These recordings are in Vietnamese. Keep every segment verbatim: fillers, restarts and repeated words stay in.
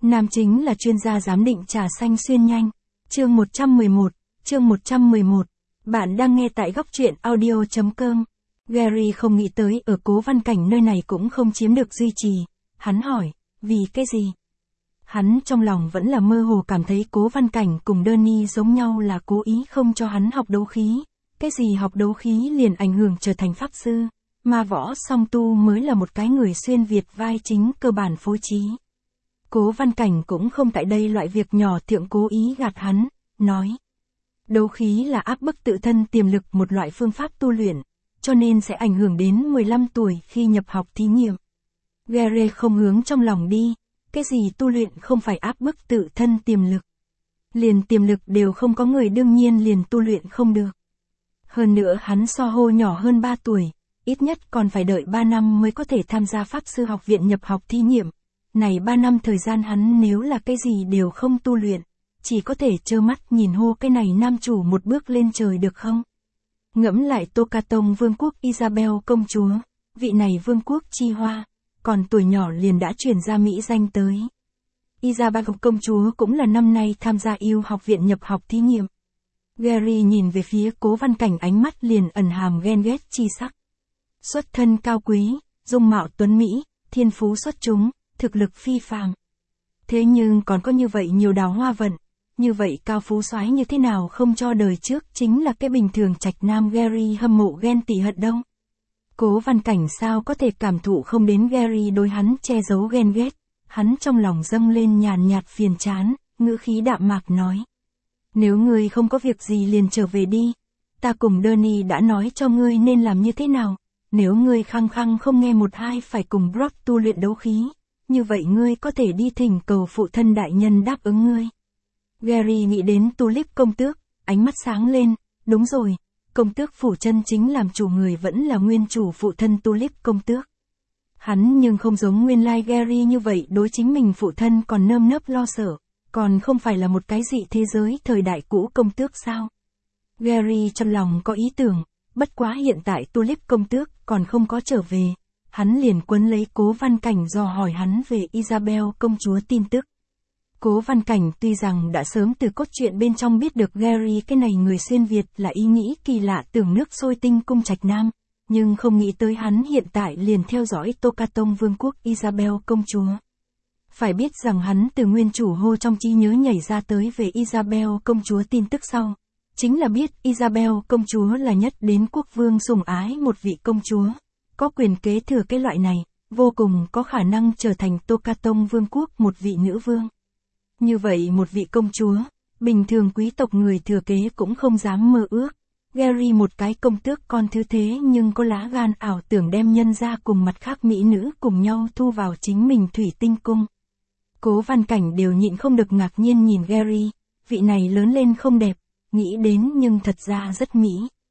Nam chính là chuyên gia giám định trà xanh xuyên nhanh. Chương một trăm mười một, chương một trăm mười một. Bạn đang nghe tại góc truyện audio chấm com. Gary không nghĩ tới ở Cố Văn Cảnh nơi này cũng không chiếm được duy trì. Hắn hỏi, vì cái gì? Hắn trong lòng vẫn là mơ hồ cảm thấy Cố Văn Cảnh cùng Danny giống nhau là cố ý không cho hắn học đấu khí. Cái gì học đấu khí liền ảnh hưởng trở thành pháp sư, mà võ song tu mới là một cái người xuyên Việt vai chính cơ bản phối trí. Cố Văn Cảnh cũng không tại đây loại việc nhỏ thượng cố ý gạt hắn, nói. Đấu khí là áp bức tự thân tiềm lực một loại phương pháp tu luyện, cho nên sẽ ảnh hưởng đến mười lăm tuổi khi nhập học thí nghiệm. Gary không hướng trong lòng đi, cái gì tu luyện không phải áp bức tự thân tiềm lực. Liền tiềm lực đều không có người đương nhiên liền tu luyện không được. Hơn nữa hắn so hô nhỏ hơn ba tuổi, ít nhất còn phải đợi ba năm mới có thể tham gia Pháp sư học viện nhập học thí nghiệm. Này ba năm thời gian hắn nếu là cái gì đều không tu luyện, chỉ có thể trơ mắt nhìn hô cái này nam chủ một bước lên trời được không? Ngẫm lại Tokatong vương quốc Isabel công chúa, vị này vương quốc chi hoa, còn tuổi nhỏ liền đã chuyển ra Mỹ danh tới. Isabel công chúa cũng là năm nay tham gia yêu học viện nhập học thí nghiệm. Gary nhìn về phía Cố Văn Cảnh ánh mắt liền ẩn hàm ghen ghét chi sắc. Xuất thân cao quý, dung mạo tuấn Mỹ, thiên phú xuất chúng, thực lực phi phàm. Thế nhưng còn có như vậy nhiều đào hoa vận, như vậy cao phú soái như thế nào không cho đời trước chính là cái bình thường trạch nam Gary hâm mộ ghen tị hận đâu. Cố Văn Cảnh sao có thể cảm thụ không đến Gary đối hắn che giấu ghen ghét, hắn trong lòng dâng lên nhàn nhạt phiền chán, ngữ khí đạm mạc nói. Nếu ngươi không có việc gì liền trở về đi, ta cùng Danny đã nói cho ngươi nên làm như thế nào, nếu ngươi khăng khăng không nghe một hai phải cùng Brock tu luyện đấu khí, như vậy ngươi có thể đi thỉnh cầu phụ thân đại nhân đáp ứng ngươi. Gary nghĩ đến Tulip công tước, ánh mắt sáng lên, đúng rồi, công tước phủ chân chính làm chủ người vẫn là nguyên chủ phụ thân Tulip công tước. Hắn nhưng không giống nguyên lai Gary như vậy đối chính mình phụ thân còn nơm nớp lo sợ, còn không phải là một cái dị thế giới thời đại cũ công tước sao. Gary trong lòng có ý tưởng, bất quá hiện tại Tulip công tước còn không có trở về, hắn liền quấn lấy Cố Văn Cảnh dò hỏi hắn về Isabel công chúa tin tức. Cố Văn Cảnh tuy rằng đã sớm từ cốt truyện bên trong biết được Gary cái này người xuyên Việt là ý nghĩ kỳ lạ tưởng nước sôi tinh cung trạch nam, nhưng không nghĩ tới hắn hiện tại liền theo dõi Tokatong vương quốc Isabel công chúa. Phải biết rằng hắn từ nguyên chủ hô trong trí nhớ nhảy ra tới về Isabel công chúa tin tức sau, chính là biết Isabel công chúa là nhất đến quốc vương sủng ái một vị công chúa, có quyền kế thừa cái loại này, vô cùng có khả năng trở thành Tokatong vương quốc một vị nữ vương. Như vậy một vị công chúa, bình thường quý tộc người thừa kế cũng không dám mơ ước. Gary một cái công tước con thứ thế nhưng có lá gan ảo tưởng đem nhân ra cùng mặt khác mỹ nữ cùng nhau thu vào chính mình thủy tinh cung. Cố Văn Cảnh đều nhịn không được ngạc nhiên nhìn Gary, vị này lớn lên không đẹp, nghĩ đến nhưng thật ra rất mỹ.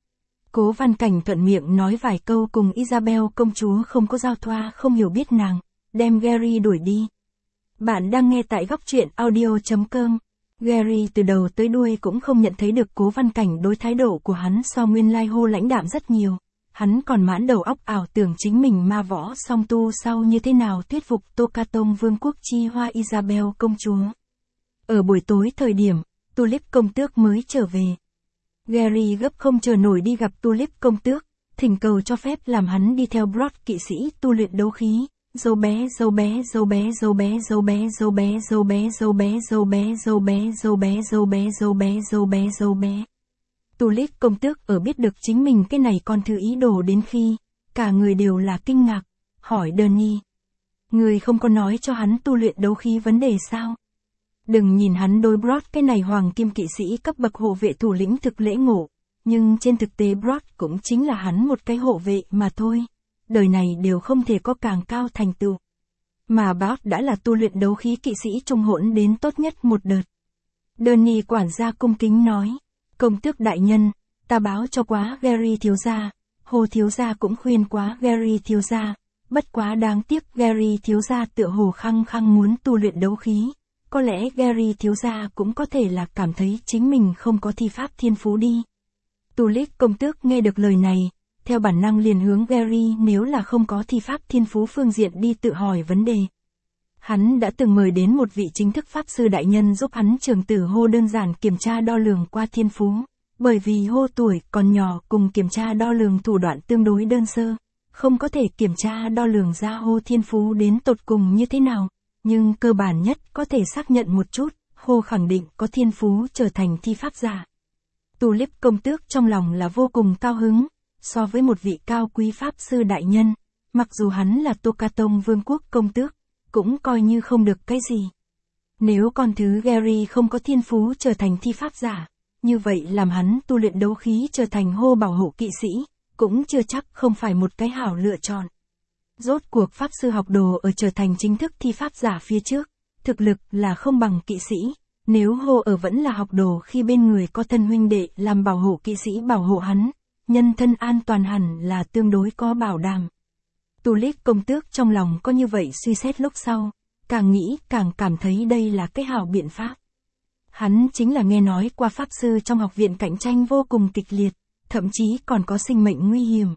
Cố Văn Cảnh thuận miệng nói vài câu cùng Isabel công chúa không có giao thoa không hiểu biết nàng, đem Gary đuổi đi. Bạn đang nghe tại góc truyện audio chấm com. Gary từ đầu tới đuôi cũng không nhận thấy được Cố Văn Cảnh đối thái độ của hắn so nguyên lai hô lãnh đạm rất nhiều. Hắn còn mãn đầu óc ảo tưởng chính mình ma võ song tu sau như thế nào thuyết phục Tokatong vương quốc chi hoa Isabel công chúa. Ở buổi tối thời điểm, Tulip công tước mới trở về. Gary gấp không chờ nổi đi gặp Tulip công tước, thỉnh cầu cho phép làm hắn đi theo Brock kỵ sĩ tu luyện đấu khí. Dâu bé dâu bé dâu bé dâu bé dâu bé dâu bé dâu bé dâu bé dâu bé dâu bé dâu bé dâu bé dâu bé dâu bé dâu bé. Tulip công tước ở biết được chính mình cái này con thứ ý đồ đến khi, cả người đều là kinh ngạc, hỏi Danny. Người không có nói cho hắn tu luyện đấu khí vấn đề sao? Đừng nhìn hắn đối Brock cái này hoàng kim kỵ sĩ cấp bậc hộ vệ thủ lĩnh thực lễ ngộ, nhưng trên thực tế Brock cũng chính là hắn một cái hộ vệ mà thôi. Đời này đều không thể có càng cao thành tựu. Mà Brock đã là tu luyện đấu khí kỵ sĩ trung hỗn đến tốt nhất một đợt. Danny quản gia cung kính nói, công tước đại nhân, ta báo cho quá Gary thiếu gia, Hồ thiếu gia cũng khuyên quá Gary thiếu gia, bất quá đáng tiếc Gary thiếu gia tựa hồ khăng khăng muốn tu luyện đấu khí, có lẽ Gary thiếu gia cũng có thể là cảm thấy chính mình không có thi pháp thiên phú đi. Tulip công tước nghe được lời này, theo bản năng liền hướng Gary nếu là không có thi pháp thiên phú phương diện đi tự hỏi vấn đề. Hắn đã từng mời đến một vị chính thức Pháp Sư Đại Nhân giúp hắn trường tử Hô đơn giản kiểm tra đo lường qua thiên phú. Bởi vì Hô tuổi còn nhỏ cùng kiểm tra đo lường thủ đoạn tương đối đơn sơ, không có thể kiểm tra đo lường ra Hô thiên phú đến tột cùng như thế nào, nhưng cơ bản nhất có thể xác nhận một chút, Hô khẳng định có thiên phú trở thành thi pháp giả. Tulip công tước trong lòng là vô cùng cao hứng, so với một vị cao quý Pháp Sư Đại Nhân, mặc dù hắn là Tokaton Vương quốc công tước, cũng coi như không được cái gì. Nếu con thứ Gary không có thiên phú trở thành thi pháp giả, như vậy làm hắn tu luyện đấu khí trở thành Hô bảo hộ kỵ sĩ, cũng chưa chắc không phải một cái hảo lựa chọn. Rốt cuộc Pháp Sư học đồ ở trở thành chính thức thi pháp giả phía trước, thực lực là không bằng kỵ sĩ, nếu Hô ở vẫn là học đồ khi bên người có thân huynh đệ làm bảo hộ kỵ sĩ bảo hộ hắn, nhân thân an toàn hẳn là tương đối có bảo đảm. Tulip công tước trong lòng có như vậy suy xét lúc sau, càng nghĩ càng cảm thấy đây là cái hảo biện pháp. Hắn chính là nghe nói qua Pháp Sư trong học viện cạnh tranh vô cùng kịch liệt, thậm chí còn có sinh mệnh nguy hiểm.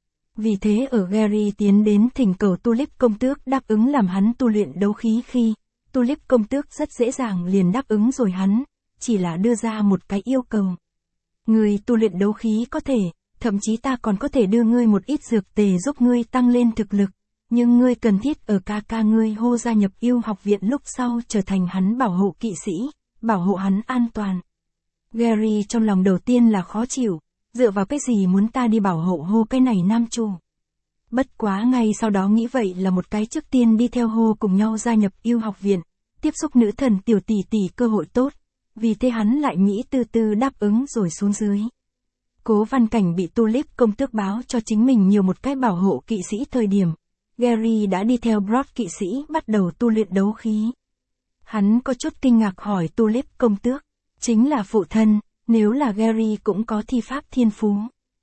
Vì thế ở Gary tiến đến thỉnh cầu Tulip công tước đáp ứng làm hắn tu luyện đấu khí khi, Tulip công tước rất dễ dàng liền đáp ứng rồi hắn, chỉ là đưa ra một cái yêu cầu. Người tu luyện đấu khí có thể, thậm chí ta còn có thể đưa ngươi một ít dược tề giúp ngươi tăng lên thực lực, nhưng ngươi cần thiết ở ca ca ngươi Hô gia nhập yêu học viện lúc sau trở thành hắn bảo hộ kỵ sĩ, bảo hộ hắn an toàn. Gary trong lòng đầu tiên là khó chịu, dựa vào cái gì muốn ta đi bảo hộ Hô cái này nam chủ. Bất quá ngay sau đó nghĩ vậy là một cái trước tiên đi theo Hô cùng nhau gia nhập yêu học viện, tiếp xúc nữ thần tiểu tỷ tỷ cơ hội tốt, vì thế hắn lại nghĩ từ từ đáp ứng rồi xuống dưới. Cố Văn Cảnh bị Tulip công tước báo cho chính mình nhiều một cái bảo hộ kỵ sĩ thời điểm, Gary đã đi theo Broad kỵ sĩ bắt đầu tu luyện đấu khí. Hắn có chút kinh ngạc hỏi Tulip công tước, chính là phụ thân, nếu là Gary cũng có thi pháp thiên phú.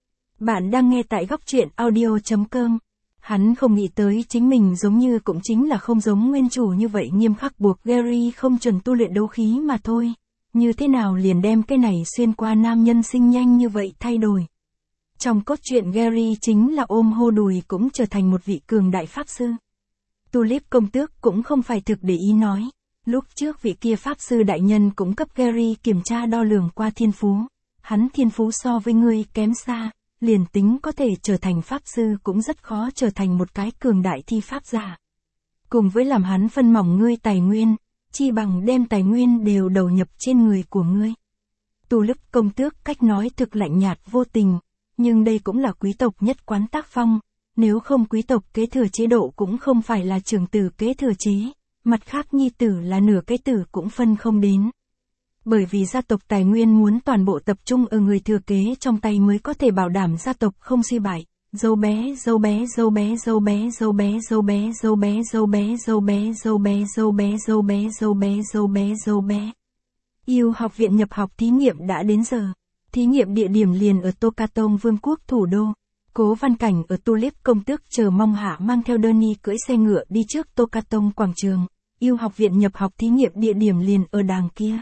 Bạn đang nghe tại góc truyện audio chấm com. Hắn không nghĩ tới chính mình giống như cũng chính là không giống nguyên chủ như vậy nghiêm khắc buộc Gary không chuẩn tu luyện đấu khí mà thôi. Như thế nào liền đem cái này xuyên qua nam nhân sinh nhanh như vậy thay đổi. Trong cốt truyện Gary chính là ôm Hô đùi cũng trở thành một vị cường đại pháp sư. Tulip công tước cũng không phải thực để ý nói. Lúc trước vị kia Pháp Sư Đại Nhân cũng cấp Gary kiểm tra đo lường qua thiên phú. Hắn thiên phú so với ngươi kém xa, liền tính có thể trở thành Pháp Sư cũng rất khó trở thành một cái cường đại thi pháp giả. Cùng với làm hắn phân mỏng ngươi tài nguyên, chi bằng đem tài nguyên đều đầu nhập trên người của ngươi. Tulip công tước cách nói thực lạnh nhạt vô tình, nhưng đây cũng là quý tộc nhất quán tác phong, nếu không quý tộc kế thừa chế độ cũng không phải là trưởng tử kế thừa chế, mặt khác nhi tử là nửa cái tử cũng phân không đến. Bởi vì gia tộc tài nguyên muốn toàn bộ tập trung ở người thừa kế trong tay mới có thể bảo đảm gia tộc không suy bại. Dâu bé, dâu bé, dâu bé, dâu bé, dâu bé, dâu bé, dâu bé, dâu bé, dâu bé, dâu bé, dâu bé, dâu bé, dâu bé, dâu bé, dâu bé. Yêu học viện nhập học thí nghiệm đã đến giờ. Thí nghiệm địa điểm liền ở Tokaton Vương quốc thủ đô. Cố Văn Cảnh ở Tulip công tước chờ mong hạ mang theo Donnie cưỡi xe ngựa đi trước Tokaton quảng trường. Yêu học viện nhập học thí nghiệm địa điểm liền ở đàng kia.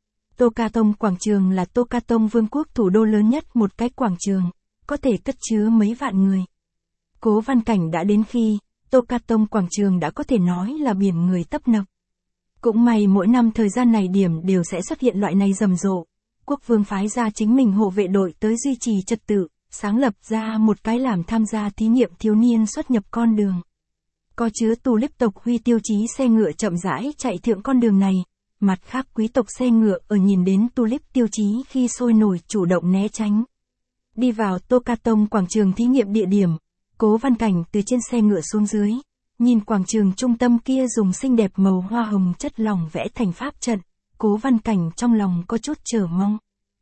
Tokaton quảng trường là Tokaton Vương quốc thủ đô lớn nhất một cái quảng trường, có thể cất chứa mấy vạn người. Cố Văn Cảnh đã đến khi, Tokaton quảng trường đã có thể nói là biển người tấp nập. Cũng may mỗi năm thời gian này điểm đều sẽ xuất hiện loại này rầm rộ. Quốc vương phái ra chính mình hộ vệ đội tới duy trì trật tự, sáng lập ra một cái làm tham gia thí nghiệm thiếu niên xuất nhập con đường. Có chứa Tulip tộc huy tiêu chí xe ngựa chậm rãi chạy thượng con đường này, mặt khác quý tộc xe ngựa ở nhìn đến Tulip tiêu chí khi sôi nổi chủ động né tránh. Đi vào Tokaton quảng trường thí nghiệm địa điểm, Cố Văn Cảnh từ trên xe ngựa xuống dưới, nhìn quảng trường trung tâm kia dùng xinh đẹp màu hoa hồng chất lỏng vẽ thành pháp trận, Cố Văn Cảnh trong lòng có chút chờ mong.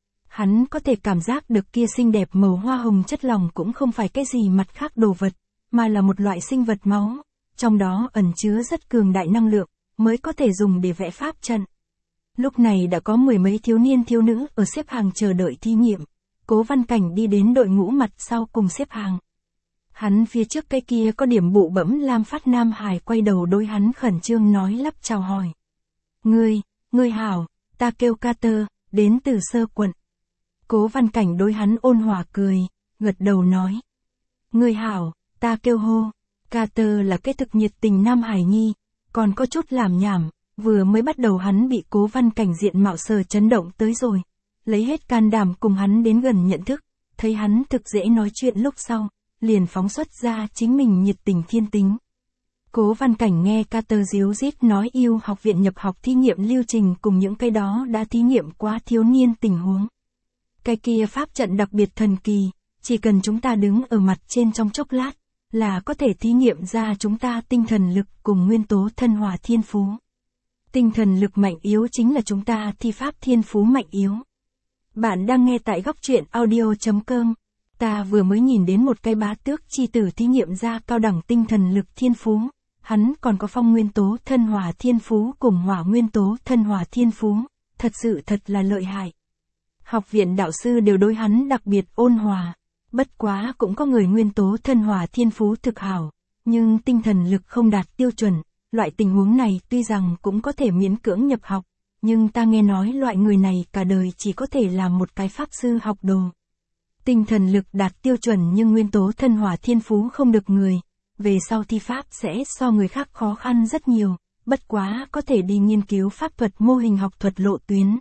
Hắn có thể cảm giác được kia xinh đẹp màu hoa hồng chất lỏng cũng không phải cái gì mặt khác đồ vật, mà là một loại sinh vật máu, trong đó ẩn chứa rất cường đại năng lượng, mới có thể dùng để vẽ pháp trận. Lúc này đã có mười mấy thiếu niên thiếu nữ ở xếp hàng chờ đợi thí nghiệm. Cố Văn Cảnh đi đến đội ngũ mặt sau cùng xếp hàng. Hắn phía trước cái kia có điểm bụ bẫm lam phát nam hải quay đầu đối hắn khẩn trương nói lắp chào hỏi. Ngươi, ngươi hảo, ta kêu Carter, đến từ Sơ quận. Cố Văn Cảnh đối hắn ôn hòa cười, gật đầu nói. Ngươi hảo, ta kêu Hô. Carter là cái thực nhiệt tình nam hải nhi, còn có chút làm nhảm, vừa mới bắt đầu hắn bị Cố Văn Cảnh diện mạo sờ chấn động tới rồi. Lấy hết can đảm cùng hắn đến gần nhận thức, thấy hắn thực dễ nói chuyện lúc sau, liền phóng xuất ra chính mình nhiệt tình thiên tính. Cố Văn Cảnh nghe Carter díu dít nói yêu học viện nhập học thí nghiệm lưu trình cùng những cái đó đã thí nghiệm quá thiếu niên tình huống. Cái kia pháp trận đặc biệt thần kỳ, chỉ cần chúng ta đứng ở mặt trên trong chốc lát, là có thể thí nghiệm ra chúng ta tinh thần lực cùng nguyên tố thân hòa thiên phú. Tinh thần lực mạnh yếu chính là chúng ta thi pháp thiên phú mạnh yếu. Bạn đang nghe tại góc truyện audio chấm com. Ta vừa mới nhìn đến một cái bá tước chi tử thí nghiệm ra cao đẳng tinh thần lực thiên phú. Hắn còn có phong nguyên tố thân hòa thiên phú cùng hỏa nguyên tố thân hòa thiên phú. Thật sự thật là lợi hại. Học viện đạo sư đều đối hắn đặc biệt ôn hòa. Bất quá cũng có người nguyên tố thân hòa thiên phú thực hảo. Nhưng tinh thần lực không đạt tiêu chuẩn. Loại tình huống này tuy rằng cũng có thể miễn cưỡng nhập học. Nhưng ta nghe nói loại người này cả đời chỉ có thể làm một cái pháp sư học đồ. Tinh thần lực đạt tiêu chuẩn nhưng nguyên tố thân hỏa thiên phú không được người. Về sau thi pháp sẽ so người khác khó khăn rất nhiều, bất quá có thể đi nghiên cứu pháp thuật mô hình học thuật lộ tuyến.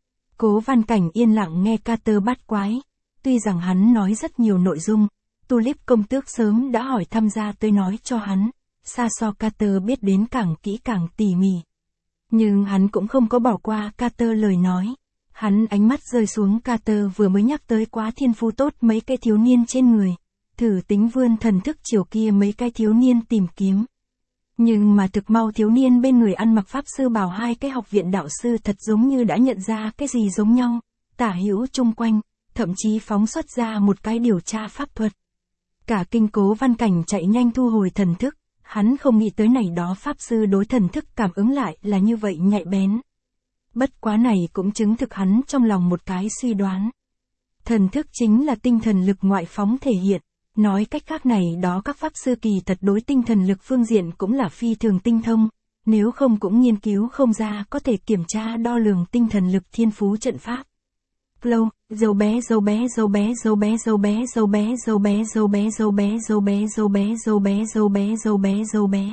Cố Văn Cảnh yên lặng nghe Carter bắt quái. Tuy rằng hắn nói rất nhiều nội dung, Tulip công tước sớm đã hỏi tham gia tới nói cho hắn, xa so Carter biết đến càng kỹ càng tỉ mỉ. Nhưng hắn cũng không có bỏ qua Carter lời nói. Hắn ánh mắt rơi xuống Carter vừa mới nhắc tới quá thiên phú tốt mấy cái thiếu niên trên người. Thử tính vươn thần thức chiều kia mấy cái thiếu niên tìm kiếm. Nhưng mà thực mau thiếu niên bên người ăn mặc pháp sư bảo hai cái học viện đạo sư thật giống như đã nhận ra cái gì giống nhau. Tả hữu chung quanh, thậm chí phóng xuất ra một cái điều tra pháp thuật. Cả kinh Cố Văn Cảnh chạy nhanh thu hồi thần thức. Hắn không nghĩ tới này đó pháp sư đối thần thức cảm ứng lại là như vậy nhạy bén. Bất quá này cũng chứng thực hắn trong lòng một cái suy đoán. Thần thức chính là tinh thần lực ngoại phóng thể hiện. Nói cách khác này đó các pháp sư kỳ thật đối tinh thần lực phương diện cũng là phi thường tinh thông. Nếu không cũng nghiên cứu không ra có thể kiểm tra đo lường tinh thần lực thiên phú trận pháp. Lâu, dấu bé dấu bé dấu bé dấu bé dấu bé dấu bé dấu bé dấu bé dấu bé dấu bé dấu bé dấu bé dấu bé dấu bé dấu bé.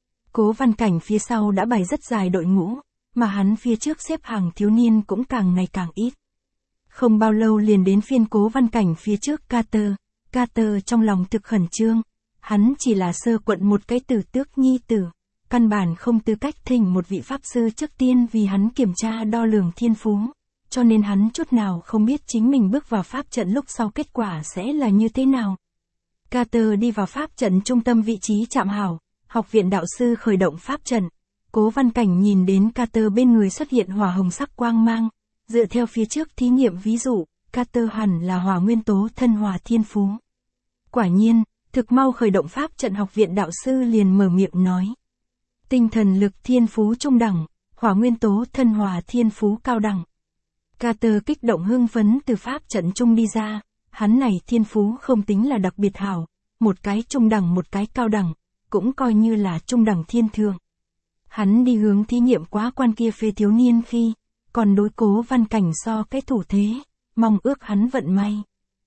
Cố Văn Cảnh phía sau đã bày rất dài đội ngũ, mà hắn phía trước xếp hàng thiếu niên cũng càng ngày càng ít. Không bao lâu liền đến phiên Cố Văn Cảnh phía trước Carter. Carter trong lòng thực khẩn trương, hắn chỉ là sơ quận một cái tử tước nhi tử, căn bản không tư cách thỉnh một vị pháp sư trước tiên vì hắn kiểm tra đo lường thiên phú. Cho nên hắn chút nào không biết chính mình bước vào pháp trận lúc sau kết quả sẽ là như thế nào. Carter đi vào pháp trận trung tâm vị trí chạm hảo, học viện đạo sư khởi động pháp trận. Cố Văn Cảnh nhìn đến Carter bên người xuất hiện hỏa hồng sắc quang mang. Dựa theo phía trước thí nghiệm ví dụ, Carter hẳn là hỏa nguyên tố thân hòa thiên phú. Quả nhiên, thực mau khởi động pháp trận học viện đạo sư liền mở miệng nói. Tinh thần lực thiên phú trung đẳng, hỏa nguyên tố thân hòa thiên phú cao đẳng. Carter kích động hưng phấn từ pháp trận trung đi ra, hắn này thiên phú không tính là đặc biệt hảo, một cái trung đẳng một cái cao đẳng, cũng coi như là trung đẳng thiên thượng. Hắn đi hướng thí nghiệm quá quan kia phê thiếu niên khi, còn đối Cố Văn Cảnh so cái thủ thế, mong ước hắn vận may.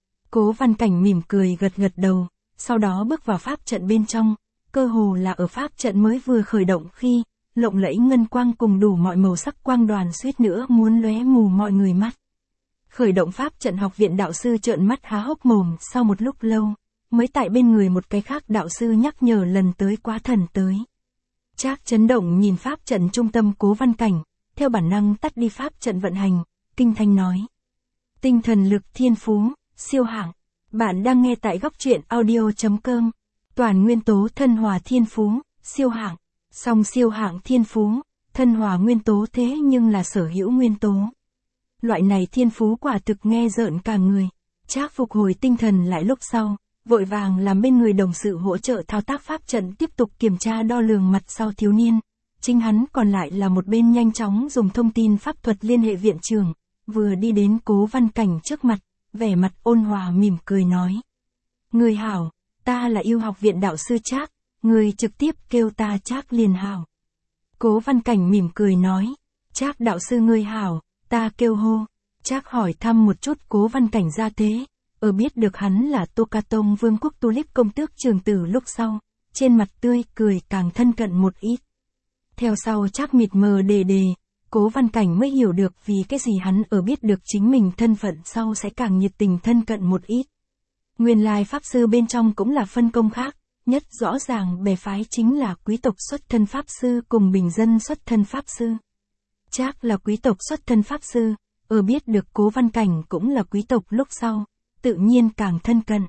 Cố Văn Cảnh mỉm cười gật gật đầu, sau đó bước vào pháp trận bên trong, cơ hồ là ở pháp trận mới vừa khởi động khi, lộng lẫy ngân quang cùng đủ mọi màu sắc quang đoàn suýt nữa muốn lóe mù mọi người mắt. Khởi động pháp trận học viện đạo sư trợn mắt há hốc mồm sau một lúc lâu, mới tại bên người một cái khác đạo sư nhắc nhở lần tới quá thần tới. Trác chấn động nhìn pháp trận trung tâm Cố Văn Cảnh, theo bản năng tắt đi pháp trận vận hành, kinh thanh nói. Tinh thần lực thiên phú, siêu hạng. Bạn đang nghe tại góc truyện audio chấm com. Toàn nguyên tố thân hòa thiên phú, siêu hạng. Song siêu hạng thiên phú, thân hòa nguyên tố thế nhưng là sở hữu nguyên tố. Loại này thiên phú quả thực nghe rợn cả người. Trác phục hồi tinh thần lại lúc sau, vội vàng làm bên người đồng sự hỗ trợ thao tác pháp trận tiếp tục kiểm tra đo lường mặt sau thiếu niên. Chính hắn còn lại là một bên nhanh chóng dùng thông tin pháp thuật liên hệ viện trưởng, vừa đi đến Cố Văn Cảnh trước mặt, vẻ mặt ôn hòa mỉm cười nói. Người hảo, ta là yêu học viện đạo sư Trác, người trực tiếp kêu ta Trác liền hảo. Cố Văn Cảnh mỉm cười nói, Trác đạo sư người hảo, ta kêu hô. Trác hỏi thăm một chút Cố Văn Cảnh ra thế, ở biết được hắn là Tokaton vương quốc Tulip công tước trường tử lúc sau, trên mặt tươi cười càng thân cận một ít. Theo sau Trác mịt mờ đề đề, Cố Văn Cảnh mới hiểu được vì cái gì hắn ở biết được chính mình thân phận sau sẽ càng nhiệt tình thân cận một ít. Nguyên lai pháp sư bên trong cũng là phân công khác, nhất rõ ràng bè phái chính là quý tộc xuất thân pháp sư cùng bình dân xuất thân pháp sư. Trác là quý tộc xuất thân pháp sư, ở biết được Cố Văn Cảnh cũng là quý tộc lúc sau, tự nhiên càng thân cận.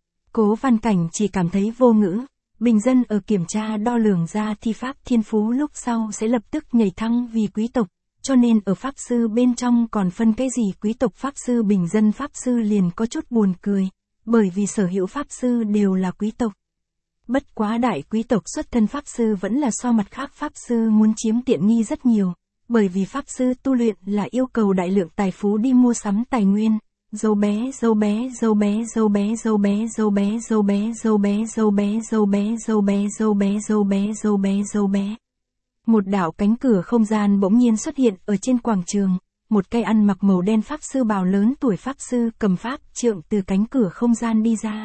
Cố Văn Cảnh chỉ cảm thấy vô ngữ, bình dân ở kiểm tra đo lường ra thi pháp thiên phú lúc sau sẽ lập tức nhảy thăng vì quý tộc, cho nên ở pháp sư bên trong còn phân cái gì quý tộc pháp sư bình dân pháp sư liền có chút buồn cười, bởi vì sở hữu pháp sư đều là quý tộc. Bất quá đại quý tộc xuất thân pháp sư vẫn là so mặt khác pháp sư muốn chiếm tiện nghi rất nhiều, bởi vì pháp sư tu luyện là yêu cầu đại lượng tài phú đi mua sắm tài nguyên. Dâu bé, dâu bé, dâu bé, dâu bé, dâu bé, dâu bé, dâu bé, dâu bé, dâu bé, dâu bé, dâu bé, dâu bé, dâu bé, dâu bé, dâu bé. Một đạo cánh cửa không gian bỗng nhiên xuất hiện ở trên quảng trường, một cây ăn mặc màu đen pháp sư bào lớn tuổi pháp sư cầm pháp trượng từ cánh cửa không gian đi ra.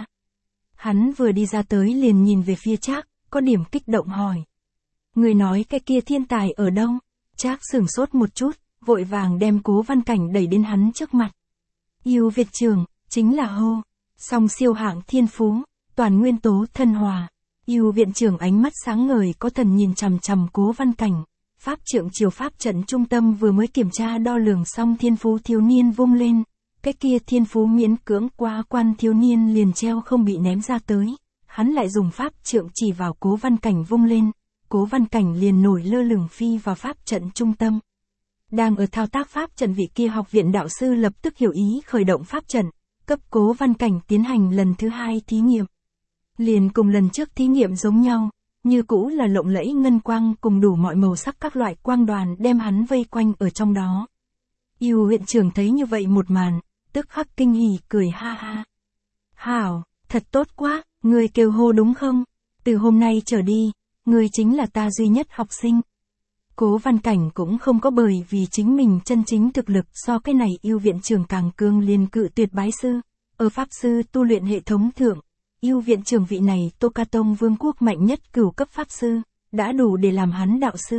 Hắn vừa đi ra tới liền nhìn về phía Trác, có điểm kích động hỏi. Người nói cái kia thiên tài ở đâu? Trác sửng sốt một chút, vội vàng đem Cố Văn Cảnh đẩy đến hắn trước mặt. Yêu Việt Trường, chính là hô, song siêu hạng thiên phú, toàn nguyên tố thân hòa. Yêu Viện Trưởng ánh mắt sáng ngời có thần nhìn chằm chằm Cố Văn Cảnh, pháp trượng chiều pháp trận trung tâm vừa mới kiểm tra đo lường xong thiên phú thiếu niên vung lên, cái kia thiên phú miễn cưỡng qua quan thiếu niên liền treo không bị ném ra tới, hắn lại dùng pháp trượng chỉ vào Cố Văn Cảnh vung lên, Cố Văn Cảnh liền nổi lơ lửng phi vào pháp trận trung tâm. Đang ở thao tác pháp trận vị kia học viện đạo sư lập tức hiểu ý khởi động pháp trận, cấp Cố Văn Cảnh tiến hành lần thứ hai thí nghiệm. Liền cùng lần trước thí nghiệm giống nhau, như cũ là lộng lẫy ngân quang cùng đủ mọi màu sắc các loại quang đoàn đem hắn vây quanh ở trong đó. Yêu Viện Trưởng thấy như vậy một màn, tức khắc kinh hỉ cười ha ha. Hảo, thật tốt quá, người kêu hô đúng không? Từ hôm nay trở đi, người chính là ta duy nhất học sinh. Cố Văn Cảnh cũng không có bởi vì chính mình chân chính thực lực so cái này Yêu Viện Trưởng càng cường liền cự tuyệt bái sư. Ở pháp sư tu luyện hệ thống thượng, Yêu Viện Trưởng vị này Tô Ca Tông Vương quốc mạnh nhất cửu cấp pháp sư, đã đủ để làm hắn đạo sư.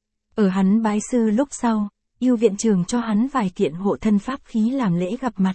Ở hắn bái sư lúc sau, Yêu Viện Trưởng cho hắn vài kiện hộ thân pháp khí làm lễ gặp mặt.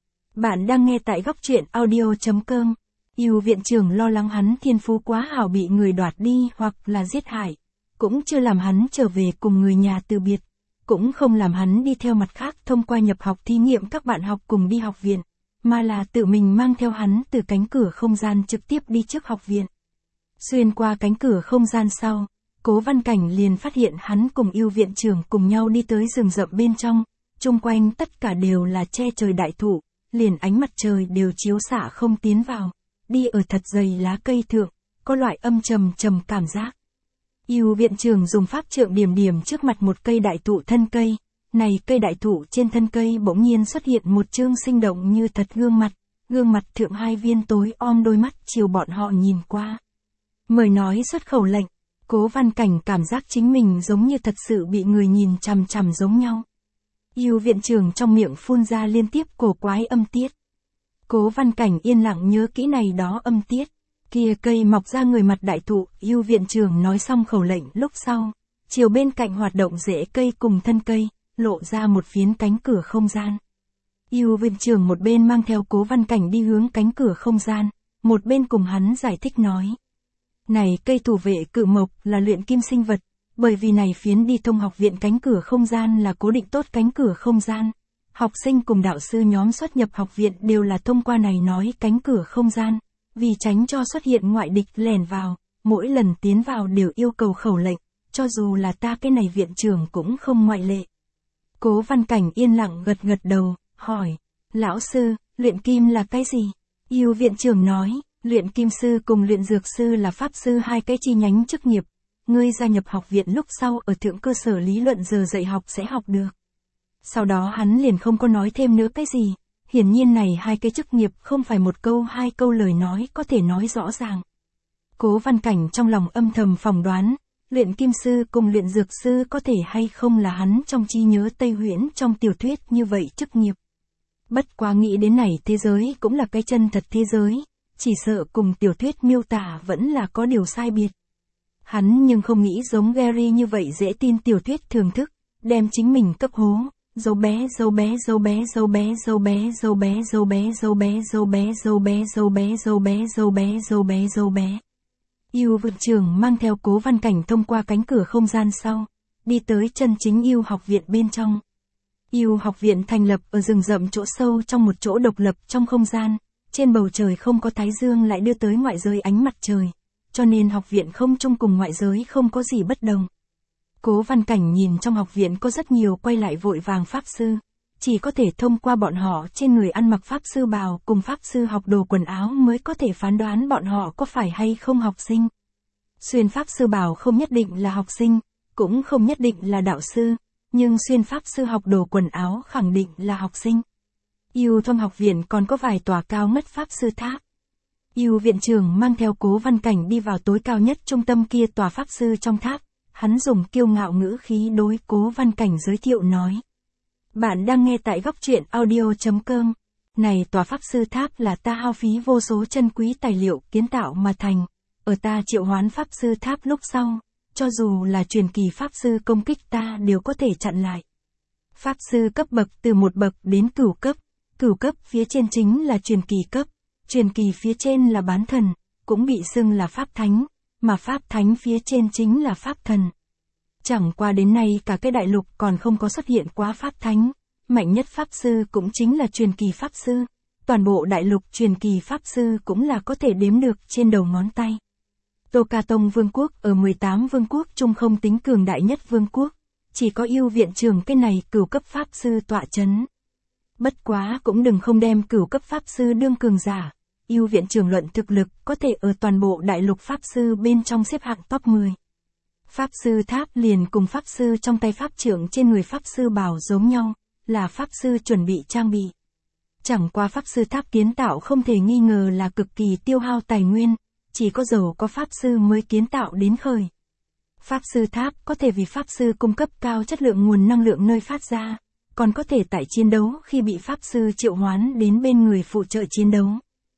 Bạn đang nghe tại góc truyện audio chấm com. Yêu Viện Trưởng lo lắng hắn thiên phú quá hảo bị người đoạt đi hoặc là giết hại, cũng chưa làm hắn trở về cùng người nhà từ biệt, cũng không làm hắn đi theo mặt khác thông qua nhập học thí nghiệm các bạn học cùng đi học viện, mà là tự mình mang theo hắn từ cánh cửa không gian trực tiếp đi trước học viện. Xuyên qua cánh cửa không gian sau, Cố Văn Cảnh liền phát hiện hắn cùng Yêu Viện Trưởng cùng nhau đi tới rừng rậm bên trong, chung quanh tất cả đều là che trời đại thụ, liền ánh mặt trời đều chiếu xạ không tiến vào, đi ở thật dày lá cây thượng, có loại âm trầm trầm cảm giác. Yêu Viện Trưởng dùng pháp trượng điểm điểm trước mặt một cây đại thụ thân cây, này cây đại thụ trên thân cây bỗng nhiên xuất hiện một trương sinh động như thật gương mặt, gương mặt thượng hai viên tối om đôi mắt chiều bọn họ nhìn qua. Mời nói xuất khẩu lệnh, Cố Văn Cảnh cảm giác chính mình giống như thật sự bị người nhìn chằm chằm giống nhau. Yêu Viện Trưởng trong miệng phun ra liên tiếp cổ quái âm tiết. Cố Văn Cảnh yên lặng nhớ kỹ này đó âm tiết. Kia cây mọc ra người mặt đại thụ, Yêu Viện Trưởng nói xong khẩu lệnh lúc sau, chiều bên cạnh hoạt động rễ cây cùng thân cây, lộ ra một phiến cánh cửa không gian. Yêu Viện Trưởng một bên mang theo Cố Văn Cảnh đi hướng cánh cửa không gian, một bên cùng hắn giải thích nói. Này cây thủ vệ cự mộc là luyện kim sinh vật, bởi vì này phiến đi thông học viện cánh cửa không gian là cố định tốt cánh cửa không gian. Học sinh cùng đạo sư nhóm xuất nhập học viện đều là thông qua này nói cánh cửa không gian, vì tránh cho xuất hiện ngoại địch lẻn vào, mỗi lần tiến vào đều yêu cầu khẩu lệnh, cho dù là ta cái này viện trưởng cũng không ngoại lệ. Cố Văn Cảnh yên lặng gật gật đầu, hỏi, lão sư, luyện kim là cái gì? Yêu Viện Trưởng nói, luyện kim sư cùng luyện dược sư là pháp sư hai cái chi nhánh chức nghiệp. Ngươi gia nhập học viện lúc sau ở thượng cơ sở lý luận giờ dạy học sẽ học được. Sau đó hắn liền không có nói thêm nữa cái gì, hiển nhiên này hai cái chức nghiệp không phải một câu hai câu lời nói có thể nói rõ ràng. Cố Văn Cảnh trong lòng âm thầm phỏng đoán, luyện kim sư cùng luyện dược sư có thể hay không là hắn trong trí nhớ Tây Huyễn trong tiểu thuyết như vậy chức nghiệp. Bất quá nghĩ đến này thế giới cũng là cái chân thật thế giới, chỉ sợ cùng tiểu thuyết miêu tả vẫn là có điều sai biệt. Hắn nhưng không nghĩ giống Gary như vậy dễ tin tiểu thuyết thường thức, đem chính mình cấp hố, dấu bé dấu bé dấu bé dấu bé dấu bé dấu bé dấu bé dấu bé dấu bé dấu bé dấu bé dấu bé dấu bé dấu bé dấu bé. Yêu vượt trường mang theo Cố Văn Cảnh thông qua cánh cửa không gian sau, đi tới chân chính yêu học viện bên trong. Yêu học viện thành lập ở rừng rậm chỗ sâu trong một chỗ độc lập trong không gian, trên bầu trời không có thái dương lại đưa tới ngoại giới ánh mặt trời, cho nên học viện không chung cùng ngoại giới không có gì bất đồng. Cố Văn Cảnh nhìn trong học viện có rất nhiều quay lại vội vàng pháp sư, chỉ có thể thông qua bọn họ trên người ăn mặc pháp sư bào cùng pháp sư học đồ quần áo mới có thể phán đoán bọn họ có phải hay không học sinh. Xuyên pháp sư bào không nhất định là học sinh, cũng không nhất định là đạo sư, nhưng xuyên pháp sư học đồ quần áo khẳng định là học sinh. Yêu Thâm học viện còn có vài tòa cao ngất pháp sư tháp. Yêu viện trưởng mang theo Cố Văn Cảnh đi vào tối cao nhất trung tâm kia tòa pháp sư trong tháp, hắn dùng kiêu ngạo ngữ khí đối Cố Văn Cảnh giới thiệu nói. Bạn đang nghe tại góc truyện audio chấm com. Này tòa pháp sư tháp là ta hao phí vô số chân quý tài liệu kiến tạo mà thành. Ở ta triệu hoán pháp sư tháp lúc sau, cho dù là truyền kỳ pháp sư công kích ta đều có thể chặn lại. Pháp sư cấp bậc từ một bậc đến cửu cấp, cửu cấp phía trên chính là truyền kỳ cấp, truyền kỳ phía trên là bán thần, cũng bị xưng là pháp thánh, mà pháp thánh phía trên chính là pháp thần. Chẳng qua đến nay cả cái đại lục còn không có xuất hiện quá pháp thánh, mạnh nhất pháp sư cũng chính là truyền kỳ pháp sư, toàn bộ đại lục truyền kỳ pháp sư cũng là có thể đếm được trên đầu ngón tay. Tô Ca Tông Vương quốc ở mười tám vương quốc chung không tính cường đại nhất vương quốc, chỉ có yêu viện trường cái này cửu cấp pháp sư tọa chấn. Bất quá cũng đừng không đem cửu cấp pháp sư đương cường giả, yêu viện trường luận thực lực có thể ở toàn bộ đại lục pháp sư bên trong xếp hạng top mười. Pháp sư tháp liền cùng pháp sư trong tay pháp trưởng trên người pháp sư bào giống nhau, là pháp sư chuẩn bị trang bị. Chẳng qua pháp sư tháp kiến tạo không thể nghi ngờ là cực kỳ tiêu hao tài nguyên, chỉ có giàu có pháp sư mới kiến tạo đến khởi. Pháp sư tháp có thể vì pháp sư cung cấp cao chất lượng nguồn năng lượng nơi phát ra, còn có thể tại chiến đấu khi bị pháp sư triệu hoán đến bên người phụ trợ chiến đấu.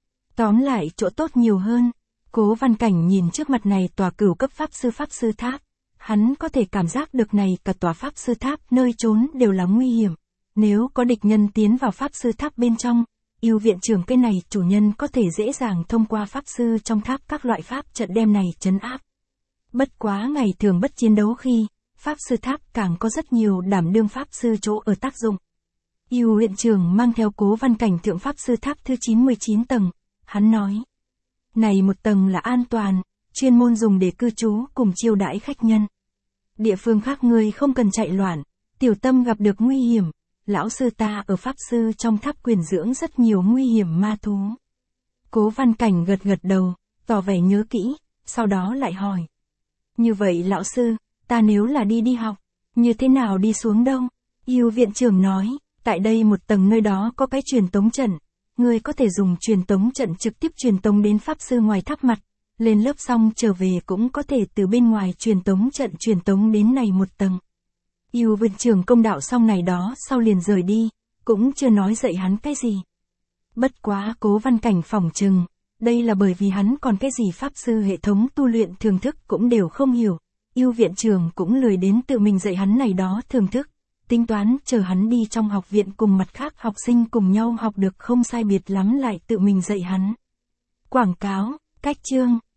Tóm lại chỗ tốt nhiều hơn. Cố Văn Cảnh nhìn trước mặt này tòa cửu cấp pháp sư pháp sư tháp, hắn có thể cảm giác được này cả tòa pháp sư tháp nơi trốn đều là nguy hiểm. Nếu có địch nhân tiến vào pháp sư tháp bên trong, yêu viện trưởng cái này chủ nhân có thể dễ dàng thông qua pháp sư trong tháp các loại pháp trận đem này trấn áp. Bất quá ngày thường bất chiến đấu khi, pháp sư tháp càng có rất nhiều đảm đương pháp sư chỗ ở tác dụng. Yêu viện trưởng mang theo Cố Văn Cảnh thượng pháp sư tháp thứ chín mươi chín tầng, hắn nói. Này một tầng là an toàn, chuyên môn dùng để cư trú cùng chiêu đãi khách nhân. Địa phương khác ngươi không cần chạy loạn, tiểu tâm gặp được nguy hiểm, lão sư ta ở pháp sư trong tháp quyền dưỡng rất nhiều nguy hiểm ma thú. Cố Văn Cảnh gật gật đầu, tỏ vẻ nhớ kỹ, sau đó lại hỏi. Như vậy lão sư, ta nếu là đi đi học, như thế nào đi xuống đâu? Yêu viện trưởng nói, tại đây một tầng nơi đó có cái truyền tống trận. Ngươi có thể dùng truyền tống trận trực tiếp truyền tống đến pháp sư ngoài tháp mặt, lên lớp xong trở về cũng có thể từ bên ngoài truyền tống trận truyền tống đến này một tầng. Yêu viện trưởng công đạo xong này đó sau liền rời đi, cũng chưa nói dạy hắn cái gì. Bất quá Cố Văn Cảnh phỏng chừng, đây là bởi vì hắn còn cái gì pháp sư hệ thống tu luyện thường thức cũng đều không hiểu, yêu viện trưởng cũng lười đến tự mình dạy hắn này đó thường thức. Tính toán chờ hắn đi trong học viện cùng mặt khác học sinh cùng nhau học được không sai biệt lắm lại tự mình dạy hắn. Quảng cáo, cách chương.